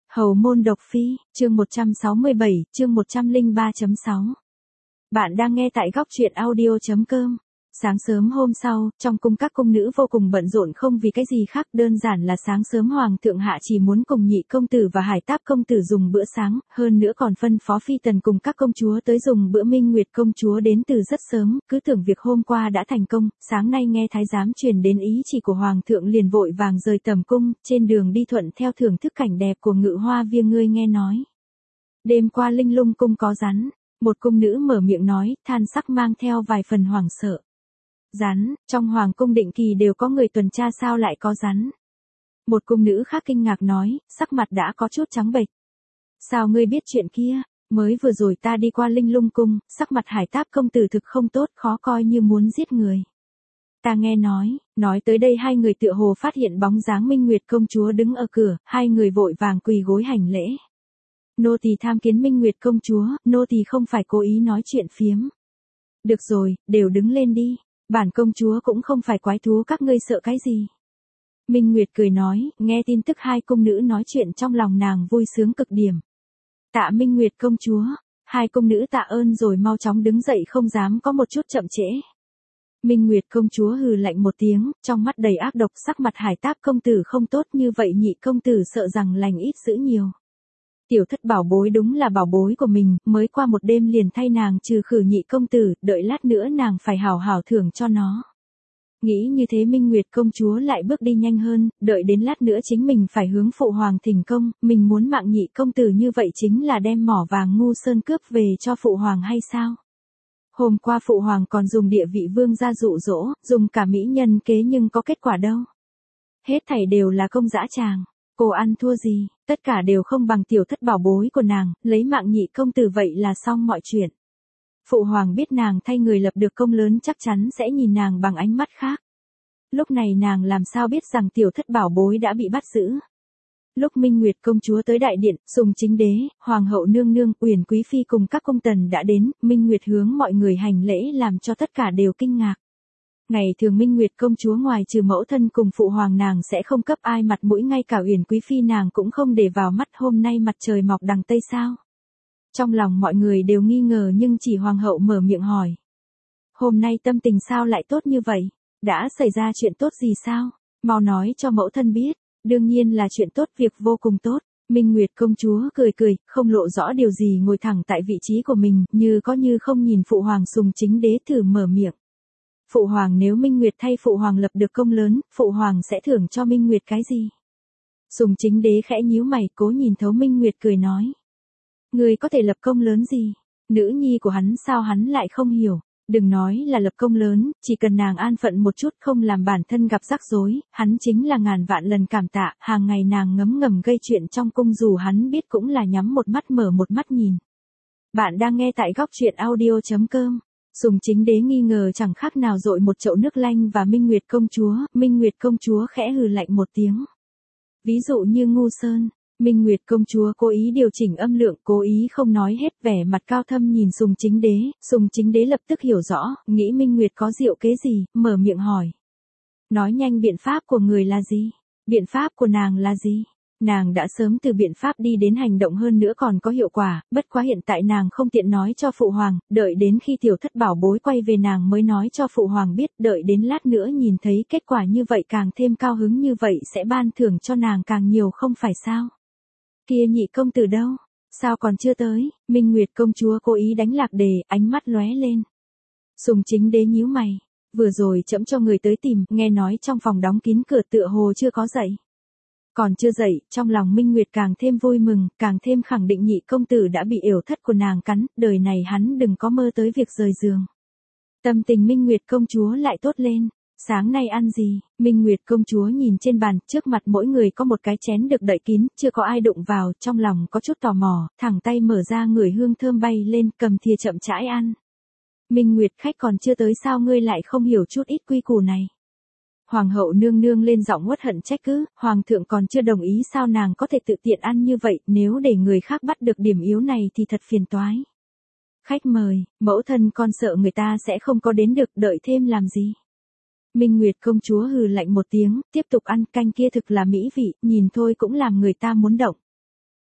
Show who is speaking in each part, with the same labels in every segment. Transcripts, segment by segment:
Speaker 1: Hầu môn độc phi, chương 167, chương 103.6. Bạn đang nghe tại góc truyện audio.com. Sáng sớm hôm sau, trong cung các cung nữ vô cùng bận rộn không vì cái gì khác, đơn giản là sáng sớm hoàng thượng hạ chỉ muốn cùng nhị công tử và hải táp công tử dùng bữa sáng, hơn nữa còn phân phó phi tần cùng các công chúa tới dùng bữa. Minh Nguyệt công chúa đến từ rất sớm, cứ tưởng việc hôm qua đã thành công, sáng nay nghe thái giám truyền đến ý chỉ của hoàng thượng liền vội vàng rời tầm cung, trên đường đi thuận theo thưởng thức cảnh đẹp của Ngự Hoa Viên. Ngươi nghe nói đêm qua Linh Lung cung có rắn. Một cung nữ mở miệng nói, than sắc mang theo vài phần hoảng sợ. Rắn, trong hoàng cung định kỳ đều có người tuần tra, sao lại có rắn? Một cung nữ khác kinh ngạc nói, sắc mặt đã có chút trắng bệch. Sao ngươi biết chuyện kia? Mới vừa rồi ta đi qua Linh Lung cung, sắc mặt hải táp công tử thực không tốt, khó coi như muốn giết người. Ta nghe nói tới đây hai người tựa hồ phát hiện bóng dáng Minh Nguyệt công chúa đứng ở cửa, hai người vội vàng quỳ gối hành lễ. Nô tỳ tham kiến Minh Nguyệt công chúa, nô tỳ không phải cố ý nói chuyện phiếm. Được rồi, đều đứng lên đi. Bản công chúa cũng không phải quái thú, các ngươi sợ cái gì? Minh Nguyệt cười nói, nghe tin tức hai cung nữ nói chuyện trong lòng nàng vui sướng cực điểm. Tạ Minh Nguyệt công chúa, hai cung nữ tạ ơn rồi mau chóng đứng dậy, không dám có một chút chậm trễ. Minh Nguyệt công chúa hừ lạnh một tiếng, trong mắt đầy ác độc. Sắc mặt hải táp công tử không tốt như vậy, nhị công tử sợ rằng lành ít dữ nhiều. Tiểu thất bảo bối đúng là bảo bối của mình, mới qua một đêm liền thay nàng trừ khử nhị công tử, đợi lát nữa nàng phải hảo hảo thưởng cho nó. Nghĩ như thế Minh Nguyệt công chúa lại bước đi nhanh hơn, đợi đến lát nữa chính mình phải hướng phụ hoàng thỉnh công, mình muốn mạng nhị công tử như vậy chính là đem mỏ vàng ngu sơn cướp về cho phụ hoàng hay sao? Hôm qua phụ hoàng còn dùng địa vị vương gia dụ dỗ, dùng cả mỹ nhân kế nhưng có kết quả đâu. Hết thảy đều là công dã tràng. Cô ăn thua gì, tất cả đều không bằng tiểu thất bảo bối của nàng, lấy mạng nhị công tử vậy là xong mọi chuyện. Phụ hoàng biết nàng thay người lập được công lớn chắc chắn sẽ nhìn nàng bằng ánh mắt khác. Lúc này nàng làm sao biết rằng tiểu thất bảo bối đã bị bắt giữ. Lúc Minh Nguyệt công chúa tới đại điện, Sùng Chính Đế, Hoàng hậu nương nương, Uyển quý phi cùng các công tần đã đến, Minh Nguyệt hướng mọi người hành lễ làm cho tất cả đều kinh ngạc. Ngày thường Minh Nguyệt công chúa ngoài trừ mẫu thân cùng phụ hoàng nàng sẽ không cấp ai mặt mũi, ngay cả Uyển quý phi nàng cũng không để vào mắt, hôm nay mặt trời mọc đằng tây sao? Trong lòng mọi người đều nghi ngờ nhưng chỉ hoàng hậu mở miệng hỏi. Hôm nay tâm tình sao lại tốt như vậy? Đã xảy ra chuyện tốt gì sao? Mau nói cho mẫu thân biết. Đương nhiên là chuyện tốt, việc vô cùng tốt. Minh Nguyệt công chúa cười cười, không lộ rõ điều gì, ngồi thẳng tại vị trí của mình, như có như không nhìn phụ hoàng. Sùng Chính Đế thử mở miệng. Phụ hoàng, nếu Minh Nguyệt thay phụ hoàng lập được công lớn, phụ hoàng sẽ thưởng cho Minh Nguyệt cái gì? Sùng Chính Đế khẽ nhíu mày, cố nhìn thấu Minh Nguyệt, cười nói. Người có thể lập công lớn gì? Nữ nhi của hắn sao hắn lại không hiểu? Đừng nói là lập công lớn, chỉ cần nàng an phận một chút, không làm bản thân gặp rắc rối, hắn chính là ngàn vạn lần cảm tạ. Hàng ngày nàng ngấm ngầm gây chuyện trong cung, dù hắn biết cũng là nhắm một mắt mở một mắt nhìn. Bạn đang nghe tại góc truyện audio.com. Sùng Chính Đế nghi ngờ chẳng khác nào dội một chậu nước lanh và Minh Nguyệt công chúa khẽ hừ lạnh một tiếng. Ví dụ như ngu sơn, Minh Nguyệt công chúa cố ý điều chỉnh âm lượng, cố ý không nói hết, vẻ mặt cao thâm nhìn Sùng Chính Đế lập tức hiểu rõ, nghĩ Minh Nguyệt có diệu kế gì, mở miệng hỏi. Nói nhanh, biện pháp của người là gì? Biện pháp của nàng là gì? Nàng đã sớm từ biện pháp đi đến hành động, hơn nữa còn có hiệu quả, bất quá hiện tại nàng không tiện nói cho phụ hoàng, đợi đến khi tiểu thất bảo bối quay về nàng mới nói cho phụ hoàng biết, đợi đến lát nữa nhìn thấy kết quả như vậy càng thêm cao hứng, như vậy sẽ ban thưởng cho nàng càng nhiều không phải sao? Kia nhị công tử đâu? Sao còn chưa tới? Minh Nguyệt công chúa cố ý đánh lạc đề, ánh mắt lóe lên. Sùng Chính Đế nhíu mày, vừa rồi trẫm cho người tới tìm, nghe nói trong phòng đóng kín cửa tựa hồ chưa có dậy. Còn chưa dậy, trong lòng Minh Nguyệt càng thêm vui mừng, càng thêm khẳng định nhị công tử đã bị yểu thất của nàng cắn, đời này hắn đừng có mơ tới việc rời giường. Tâm tình Minh Nguyệt công chúa lại tốt lên. Sáng nay ăn gì? Minh Nguyệt công chúa nhìn trên bàn, trước mặt mỗi người có một cái chén được đậy kín, chưa có ai đụng vào, trong lòng có chút tò mò, thẳng tay mở ra ngửi hương thơm bay lên, cầm thìa chậm rãi ăn. Minh Nguyệt, khách còn chưa tới sao ngươi lại không hiểu chút ít quy củ này? Hoàng hậu nương nương lên giọng uất hận trách cứ, hoàng thượng còn chưa đồng ý sao nàng có thể tự tiện ăn như vậy, nếu để người khác bắt được điểm yếu này thì thật phiền toái. Khách mời, mẫu thân con sợ người ta sẽ không có đến được, đợi thêm làm gì? Minh Nguyệt công chúa hừ lạnh một tiếng, tiếp tục ăn, canh kia thực là mỹ vị, nhìn thôi cũng làm người ta muốn động.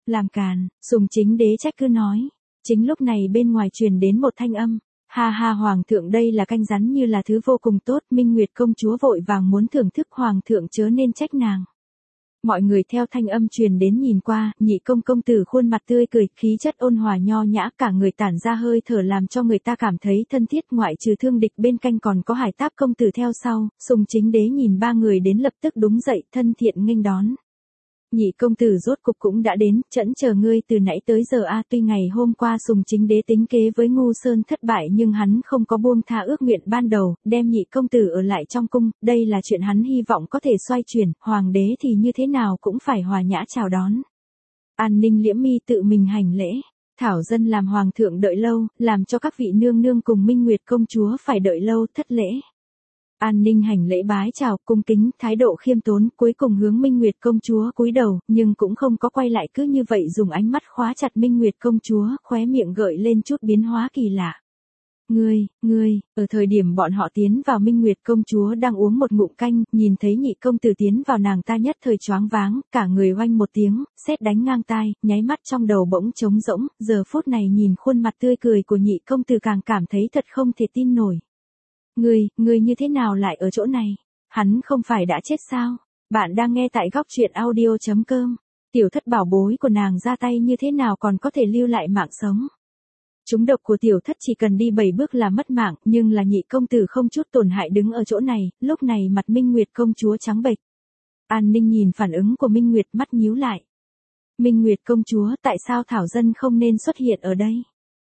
Speaker 1: Làm càn, Sùng Chính Đế trách cứ nói. Chính lúc này bên ngoài truyền đến một thanh âm. Ha ha, hoàng thượng, đây là canh rắn như là thứ vô cùng tốt. Minh Nguyệt công chúa vội vàng muốn thưởng thức, hoàng thượng chớ nên trách nàng. Mọi người theo thanh âm truyền đến nhìn qua, Nhị công công tử khuôn mặt tươi cười, khí chất ôn hòa nho nhã, cả người tản ra hơi thở làm cho người ta cảm thấy thân thiết. Ngoại trừ Thương Địch bên cạnh còn có Hải Táp công tử theo sau. Sùng Chính Đế nhìn ba người đến lập tức đúng dậy, thân thiện nghênh đón. Nhị công tử rốt cục cũng đã đến, trẫm chờ ngươi từ nãy tới giờ a. Tuy ngày hôm qua Sùng Chính Đế tính kế với Ngu Sơn thất bại nhưng hắn không có buông tha ước nguyện ban đầu, đem nhị công tử ở lại trong cung, đây là chuyện hắn hy vọng có thể xoay chuyển, hoàng đế thì như thế nào cũng phải hòa nhã chào đón. An Ninh Liễm Mi tự mình hành lễ. Thảo dân làm hoàng thượng đợi lâu, làm cho các vị nương nương cùng Minh Nguyệt công chúa phải đợi lâu, thất lễ. An Ninh hành lễ bái chào, cung kính, thái độ khiêm tốn, cuối cùng hướng Minh Nguyệt công chúa cúi đầu, nhưng cũng không có quay lại, cứ như vậy dùng ánh mắt khóa chặt Minh Nguyệt công chúa, khóe miệng gợi lên chút biến hóa kỳ lạ. Ngươi, ở thời điểm bọn họ tiến vào, Minh Nguyệt công chúa đang uống một ngụm canh, nhìn thấy nhị công tử tiến vào, nàng ta nhất thời choáng váng, cả người oanh một tiếng, sét đánh ngang tai, nháy mắt trong đầu bỗng trống rỗng, giờ phút này nhìn khuôn mặt tươi cười của nhị công tử càng cảm thấy thật không thể tin nổi. Ngươi như thế nào lại ở chỗ này? Hắn không phải đã chết sao? Bạn đang nghe tại góc truyện audio.com. Tiểu thất bảo bối của nàng ra tay như thế nào còn có thể lưu lại mạng sống? Trúng độc của tiểu thất chỉ cần đi 7 bước là mất mạng, nhưng là nhị công tử không chút tổn hại đứng ở chỗ này, lúc này mặt Minh Nguyệt công chúa trắng bệch. An Ninh nhìn phản ứng của Minh Nguyệt, mắt nhíu lại. Minh Nguyệt công chúa, tại sao Thảo dân không nên xuất hiện ở đây?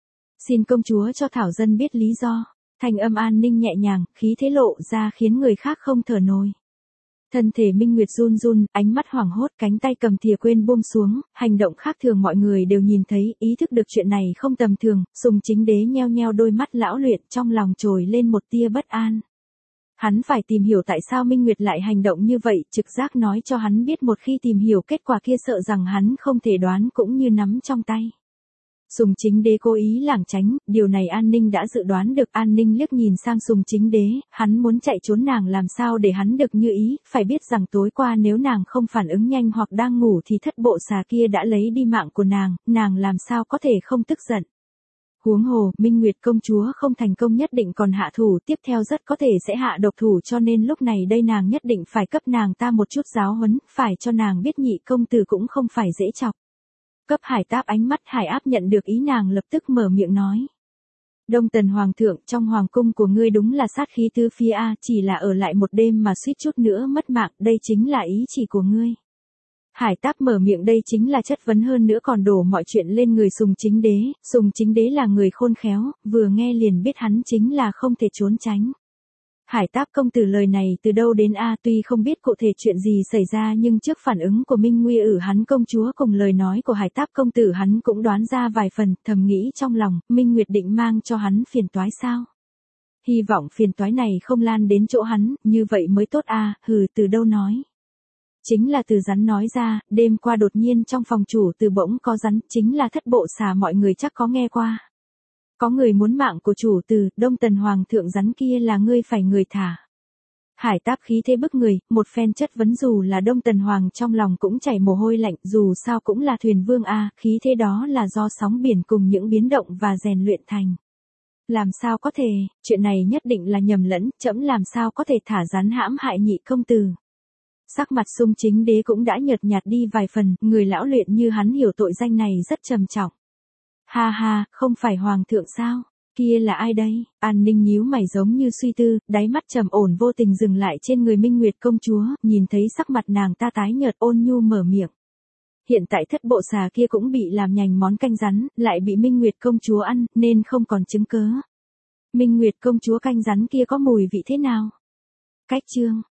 Speaker 1: Xin công chúa cho Thảo dân biết lý do. Thanh âm An Ninh nhẹ nhàng, khí thế lộ ra khiến người khác không thở nổi. Thân thể Minh Nguyệt run run, ánh mắt hoảng hốt, cánh tay cầm thìa quên buông xuống, hành động khác thường mọi người đều nhìn thấy, ý thức được chuyện này không tầm thường. Sùng Chính Đế nheo nheo đôi mắt lão luyện, trong lòng trồi lên một tia bất an. Hắn phải tìm hiểu tại sao Minh Nguyệt lại hành động như vậy, trực giác nói cho hắn biết một khi tìm hiểu kết quả kia sợ rằng hắn không thể đoán cũng như nắm trong tay. Sùng Chính Đế cố ý lảng tránh, điều này An Ninh đã dự đoán được. An Ninh liếc nhìn sang Sùng Chính Đế, hắn muốn chạy trốn nàng làm sao để hắn được như ý, phải biết rằng tối qua nếu nàng không phản ứng nhanh hoặc đang ngủ thì thất bộ xà kia đã lấy đi mạng của nàng làm sao có thể không tức giận. Huống hồ, Minh Nguyệt công chúa không thành công nhất định còn hạ thủ, tiếp theo rất có thể sẽ hạ độc thủ, cho nên lúc này đây nàng nhất định phải cấp nàng ta một chút giáo huấn, phải cho nàng biết nhị công tử cũng không phải dễ chọc. Cấp Hải Táp ánh mắt Hải Áp nhận được ý nàng lập tức mở miệng nói. Đông Tần Hoàng thượng, trong hoàng cung của ngươi đúng là sát khí tứ phía a, chỉ là ở lại một đêm mà suýt chút nữa mất mạng, đây chính là ý chỉ của ngươi. Hải Táp mở miệng, đây chính là chất vấn, hơn nữa còn đổ mọi chuyện lên người Sùng Chính Đế. Sùng Chính Đế là người khôn khéo, vừa nghe liền biết hắn chính là không thể trốn tránh. Hải Táp công tử lời này từ đâu đến a? Tuy không biết cụ thể chuyện gì xảy ra nhưng trước phản ứng của Minh Nguy hắn công chúa cùng lời nói của Hải Táp công tử hắn cũng đoán ra vài phần, thầm nghĩ trong lòng, Minh Nguyệt định mang cho hắn phiền toái sao? Hy vọng phiền toái này không lan đến chỗ hắn, như vậy mới tốt a. Hừ, từ đâu nói? Chính là từ rắn nói ra, đêm qua đột nhiên trong phòng chủ từ bỗng có rắn, chính là thất bộ xà, mọi người chắc có nghe qua. Có người muốn mạng của chủ từ, Đông Tần Hoàng thượng, rắn kia là ngươi phải người thả. Hải Táp khí thế bức người, một phen chất vấn, dù là Đông Tần Hoàng trong lòng cũng chảy mồ hôi lạnh, dù sao cũng là thuyền vương a, khí thế đó là do sóng biển cùng những biến động và rèn luyện thành. Làm sao có thể, chuyện này nhất định là nhầm lẫn, trẫm làm sao có thể thả rắn hãm hại nhị công tử. Sắc mặt Sùng Chính Đế cũng đã nhợt nhạt đi vài phần, người lão luyện như hắn hiểu tội danh này rất trầm trọng. Ha ha, không phải hoàng thượng sao? Kia là ai đây? An Ninh nhíu mày giống như suy tư, đáy mắt trầm ổn vô tình dừng lại trên người Minh Nguyệt công chúa, nhìn thấy sắc mặt nàng ta tái nhợt, ôn nhu mở miệng. Hiện tại thất bộ xà kia cũng bị làm nhành món canh rắn, lại bị Minh Nguyệt công chúa ăn, nên không còn chứng cớ. Minh Nguyệt công chúa canh rắn kia có mùi vị thế nào? Cách chương